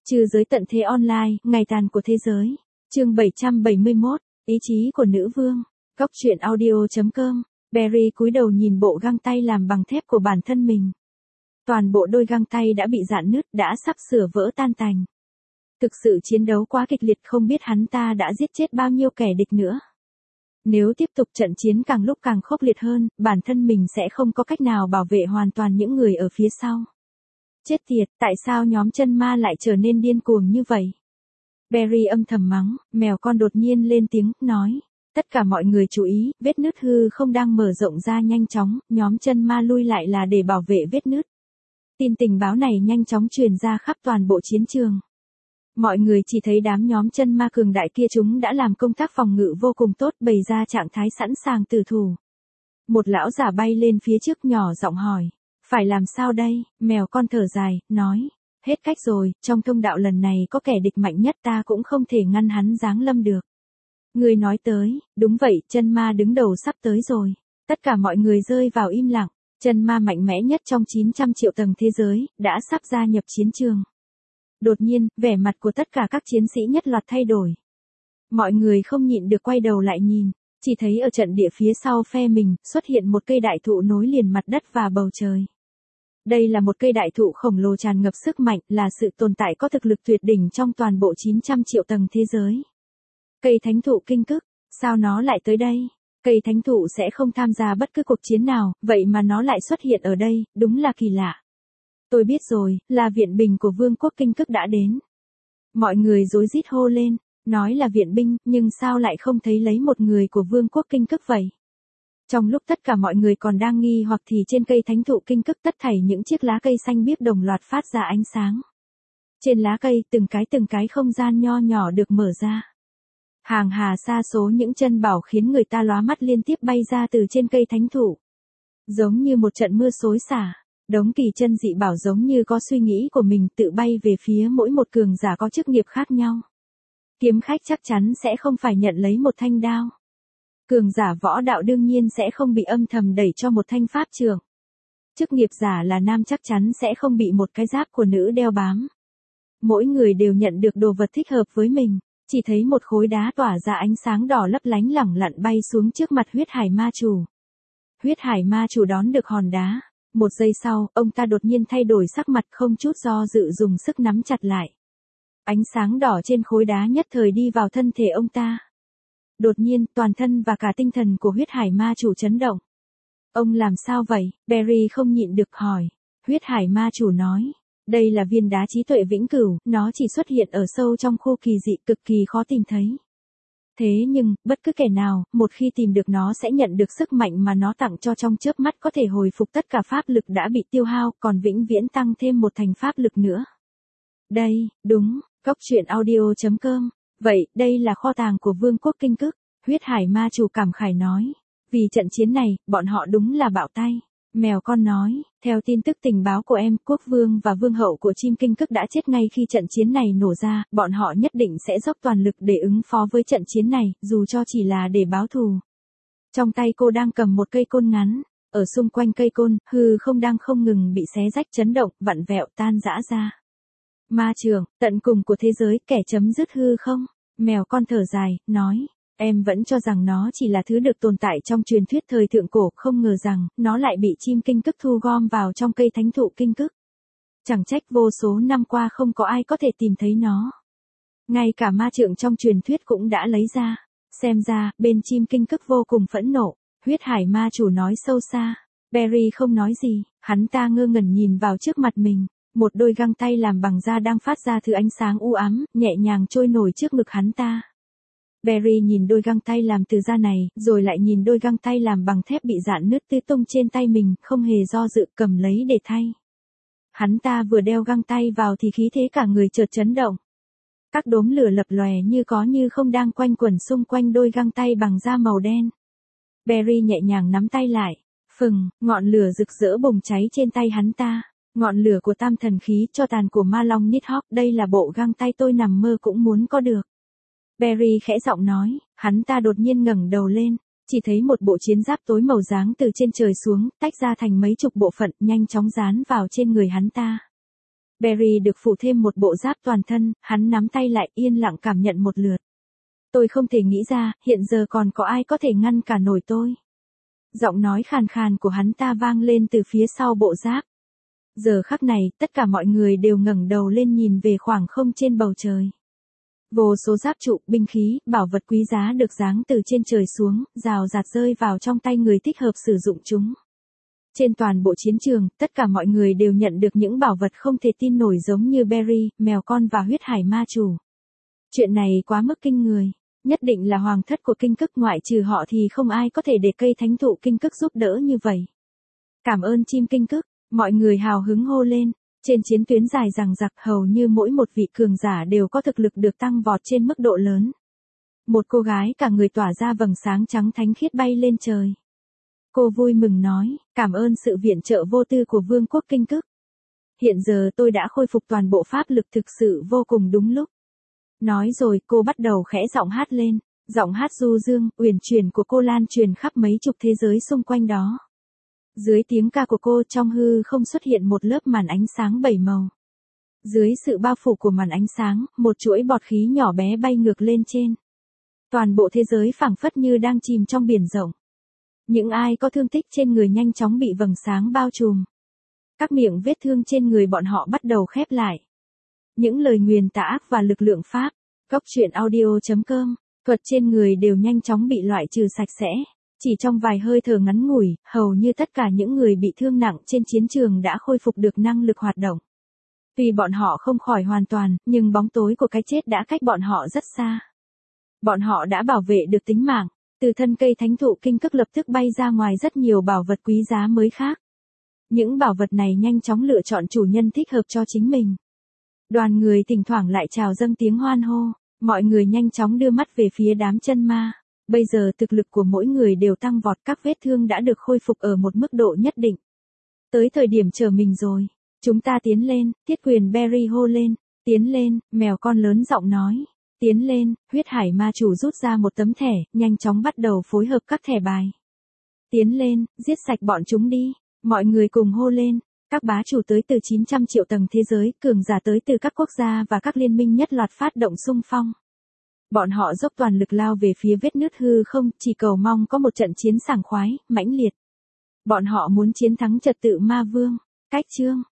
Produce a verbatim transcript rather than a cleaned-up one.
Trừ giới tận thế online, ngày tàn của thế giới. Chương bảy trăm bảy mươi mốt, ý chí của nữ vương. Góc truyện audio chấm com. Barry cúi đầu nhìn bộ găng tay làm bằng thép của bản thân mình. Toàn bộ đôi găng tay đã bị rạn nứt, đã sắp sửa vỡ tan tành. Thực sự chiến đấu quá kịch liệt, không biết hắn ta đã giết chết bao nhiêu kẻ địch nữa. Nếu tiếp tục trận chiến càng lúc càng khốc liệt hơn, bản thân mình sẽ không có cách nào bảo vệ hoàn toàn những người ở phía sau. Chết tiệt, tại sao nhóm chân ma lại trở nên điên cuồng như vậy? Barry âm thầm mắng, mèo con đột nhiên lên tiếng, nói. Tất cả mọi người chú ý, vết nứt hư không đang mở rộng ra nhanh chóng, nhóm chân ma lui lại là để bảo vệ vết nứt. Tin tình báo này nhanh chóng truyền ra khắp toàn bộ chiến trường. Mọi người chỉ thấy đám nhóm chân ma cường đại kia chúng đã làm công tác phòng ngự vô cùng tốt, bày ra trạng thái sẵn sàng tử thủ. Một lão giả bay lên phía trước nhỏ giọng hỏi. Phải làm sao đây? Mèo con thở dài, nói. Hết cách rồi, trong thông đạo lần này có kẻ địch mạnh nhất, ta cũng không thể ngăn hắn giáng lâm được. Người nói tới, đúng vậy, chân ma đứng đầu sắp tới rồi. Tất cả mọi người rơi vào im lặng. Chân ma mạnh mẽ nhất trong chín trăm triệu tầng thế giới, đã sắp gia nhập chiến trường. Đột nhiên, vẻ mặt của tất cả các chiến sĩ nhất loạt thay đổi. Mọi người không nhịn được quay đầu lại nhìn, chỉ thấy ở trận địa phía sau phe mình, xuất hiện một cây đại thụ nối liền mặt đất và bầu trời. Đây là một cây đại thụ khổng lồ tràn ngập sức mạnh, là sự tồn tại có thực lực tuyệt đỉnh trong toàn bộ chín trăm triệu tầng thế giới. Cây thánh thụ kinh cức, sao nó lại tới đây? Cây thánh thụ sẽ không tham gia bất cứ cuộc chiến nào, vậy mà nó lại xuất hiện ở đây, đúng là kỳ lạ. Tôi biết rồi, là viện binh của vương quốc kinh cức đã đến. Mọi người rối rít hô lên, nói là viện binh, nhưng sao lại không thấy lấy một người của vương quốc kinh cức vậy? Trong lúc tất cả mọi người còn đang nghi hoặc thì trên cây thánh thụ kinh cức tất thảy những chiếc lá cây xanh biếc đồng loạt phát ra ánh sáng. Trên lá cây từng cái từng cái không gian nho nhỏ được mở ra. Hàng hà sa số những chân bảo khiến người ta lóa mắt liên tiếp bay ra từ trên cây thánh thụ. Giống như một trận mưa xối xả, đống kỳ chân dị bảo giống như có suy nghĩ của mình tự bay về phía mỗi một cường giả có chức nghiệp khác nhau. Kiếm khách chắc chắn sẽ không phải nhận lấy một thanh đao. Cường giả võ đạo đương nhiên sẽ không bị âm thầm đẩy cho một thanh pháp trượng. Chức nghiệp giả là nam chắc chắn sẽ không bị một cái giáp của nữ đeo bám. Mỗi người đều nhận được đồ vật thích hợp với mình, chỉ thấy một khối đá tỏa ra ánh sáng đỏ lấp lánh lẳng lặng bay xuống trước mặt huyết hải ma chủ. Huyết hải ma chủ đón được hòn đá, một giây sau, ông ta đột nhiên thay đổi sắc mặt, không chút do dự dùng sức nắm chặt lại. Ánh sáng đỏ trên khối đá nhất thời đi vào thân thể ông ta. Đột nhiên, toàn thân và cả tinh thần của huyết hải ma chủ chấn động. Ông làm sao vậy? Barry không nhịn được hỏi. Huyết hải ma chủ nói. Đây là viên đá trí tuệ vĩnh cửu, nó chỉ xuất hiện ở sâu trong khu kỳ dị, cực kỳ khó tìm thấy. Thế nhưng, bất cứ kẻ nào, một khi tìm được nó sẽ nhận được sức mạnh mà nó tặng cho, trong chớp mắt có thể hồi phục tất cả pháp lực đã bị tiêu hao, còn vĩnh viễn tăng thêm một thành pháp lực nữa. Đây, đúng, góc truyện audio chấm com. Vậy, đây là kho tàng của vương quốc kinh cức, huyết hải ma chủ cảm khải nói. Vì trận chiến này, bọn họ đúng là bạo tay. Mèo con nói, theo tin tức tình báo của em, quốc vương và vương hậu của chim kinh cức đã chết ngay khi trận chiến này nổ ra, bọn họ nhất định sẽ dốc toàn lực để ứng phó với trận chiến này, dù cho chỉ là để báo thù. Trong tay cô đang cầm một cây côn ngắn, ở xung quanh cây côn, hư không đang không ngừng bị xé rách, chấn động, vặn vẹo, tan rã ra. Ma trường, tận cùng của thế giới, kẻ chấm dứt hư không? Mèo con thở dài, nói. Em vẫn cho rằng nó chỉ là thứ được tồn tại trong truyền thuyết thời thượng cổ, không ngờ rằng, nó lại bị chim kinh cức thu gom vào trong cây thánh thụ kinh cức. Chẳng trách vô số năm qua không có ai có thể tìm thấy nó. Ngay cả ma trượng trong truyền thuyết cũng đã lấy ra. Xem ra, bên chim kinh cức vô cùng phẫn nộ. Huyết hải ma chủ nói sâu xa. Barry không nói gì, hắn ta ngơ ngẩn nhìn vào trước mặt mình. Một đôi găng tay làm bằng da đang phát ra thứ ánh sáng u ám, nhẹ nhàng trôi nổi trước ngực hắn ta. Barry nhìn đôi găng tay làm từ da này, rồi lại nhìn đôi găng tay làm bằng thép bị rạn nứt tứ tung trên tay mình, không hề do dự cầm lấy để thay. Hắn ta vừa đeo găng tay vào thì khí thế cả người chợt chấn động. Các đốm lửa lập lòe như có như không đang quanh quẩn xung quanh đôi găng tay bằng da màu đen. Barry nhẹ nhàng nắm tay lại, phừng, ngọn lửa rực rỡ bùng cháy trên tay hắn ta. Ngọn lửa của tam thần khí, cho tàn của ma long Nidhogg, đây là bộ găng tay tôi nằm mơ cũng muốn có được. Barry khẽ giọng nói, hắn ta đột nhiên ngẩng đầu lên, chỉ thấy một bộ chiến giáp tối màu dáng từ trên trời xuống, tách ra thành mấy chục bộ phận, nhanh chóng dán vào trên người hắn ta. Barry được phủ thêm một bộ giáp toàn thân, hắn nắm tay lại yên lặng cảm nhận một lượt. Tôi không thể nghĩ ra, hiện giờ còn có ai có thể ngăn cả nổi tôi. Giọng nói khàn khàn của hắn ta vang lên từ phía sau bộ giáp. Giờ khắc này, tất cả mọi người đều ngẩng đầu lên nhìn về khoảng không trên bầu trời. Vô số giáp trụ, binh khí, bảo vật quý giá được giáng từ trên trời xuống, rào rạt rơi vào trong tay người thích hợp sử dụng chúng. Trên toàn bộ chiến trường, tất cả mọi người đều nhận được những bảo vật không thể tin nổi giống như Barry, mèo con và huyết hải ma chủ. Chuyện này quá mức kinh người. Nhất định là hoàng thất của kinh cức, ngoại trừ họ thì không ai có thể để cây thánh thụ kinh cức giúp đỡ như vậy. Cảm ơn chim kinh cức, mọi người hào hứng hô lên. Trên chiến tuyến dài dằng dặc, hầu như mỗi một vị cường giả đều có thực lực được tăng vọt trên mức độ lớn. Một cô gái cả người tỏa ra vầng sáng trắng thánh khiết bay lên trời. Cô vui mừng nói, cảm ơn sự viện trợ vô tư của vương quốc kinh cức. Hiện giờ tôi đã khôi phục toàn bộ pháp lực, thực sự vô cùng đúng lúc. Nói rồi cô bắt đầu khẽ giọng hát lên, giọng hát du dương, uyển chuyển của cô lan truyền khắp mấy chục thế giới xung quanh đó. Dưới tiếng ca của cô, trong hư không xuất hiện một lớp màn ánh sáng bảy màu. Dưới sự bao phủ của màn ánh sáng, một chuỗi bọt khí nhỏ bé bay ngược lên trên. Toàn bộ thế giới phảng phất như đang chìm trong biển rộng. Những ai có thương tích trên người nhanh chóng bị vầng sáng bao trùm. Các miệng vết thương trên người bọn họ bắt đầu khép lại. Những lời nguyền tà ác và lực lượng pháp, góc truyện audio chấm com, thuật trên người đều nhanh chóng bị loại trừ sạch sẽ. Chỉ trong vài hơi thở ngắn ngủi, hầu như tất cả những người bị thương nặng trên chiến trường đã khôi phục được năng lực hoạt động. Tuy bọn họ không khỏi hoàn toàn, nhưng bóng tối của cái chết đã cách bọn họ rất xa. Bọn họ đã bảo vệ được tính mạng, từ thân cây thánh thụ kinh cức lập tức bay ra ngoài rất nhiều bảo vật quý giá mới khác. Những bảo vật này nhanh chóng lựa chọn chủ nhân thích hợp cho chính mình. Đoàn người thỉnh thoảng lại trào dâng tiếng hoan hô, mọi người nhanh chóng đưa mắt về phía đám chân ma. Bây giờ thực lực của mỗi người đều tăng vọt, các vết thương đã được khôi phục ở một mức độ nhất định. Tới thời điểm chờ mình rồi, chúng ta tiến lên, thiết quyền Barry hô lên, tiến lên, mèo con lớn giọng nói, tiến lên, huyết hải ma chủ rút ra một tấm thẻ, nhanh chóng bắt đầu phối hợp các thẻ bài. Tiến lên, giết sạch bọn chúng đi, mọi người cùng hô lên. Các bá chủ tới từ chín trăm triệu tầng thế giới, cường giả tới từ các quốc gia và các liên minh nhất loạt phát động xung phong. Bọn họ dốc toàn lực lao về phía vết nứt hư không, chỉ cầu mong có một trận chiến sảng khoái, mãnh liệt. Bọn họ muốn chiến thắng trật tự ma vương. Cách chương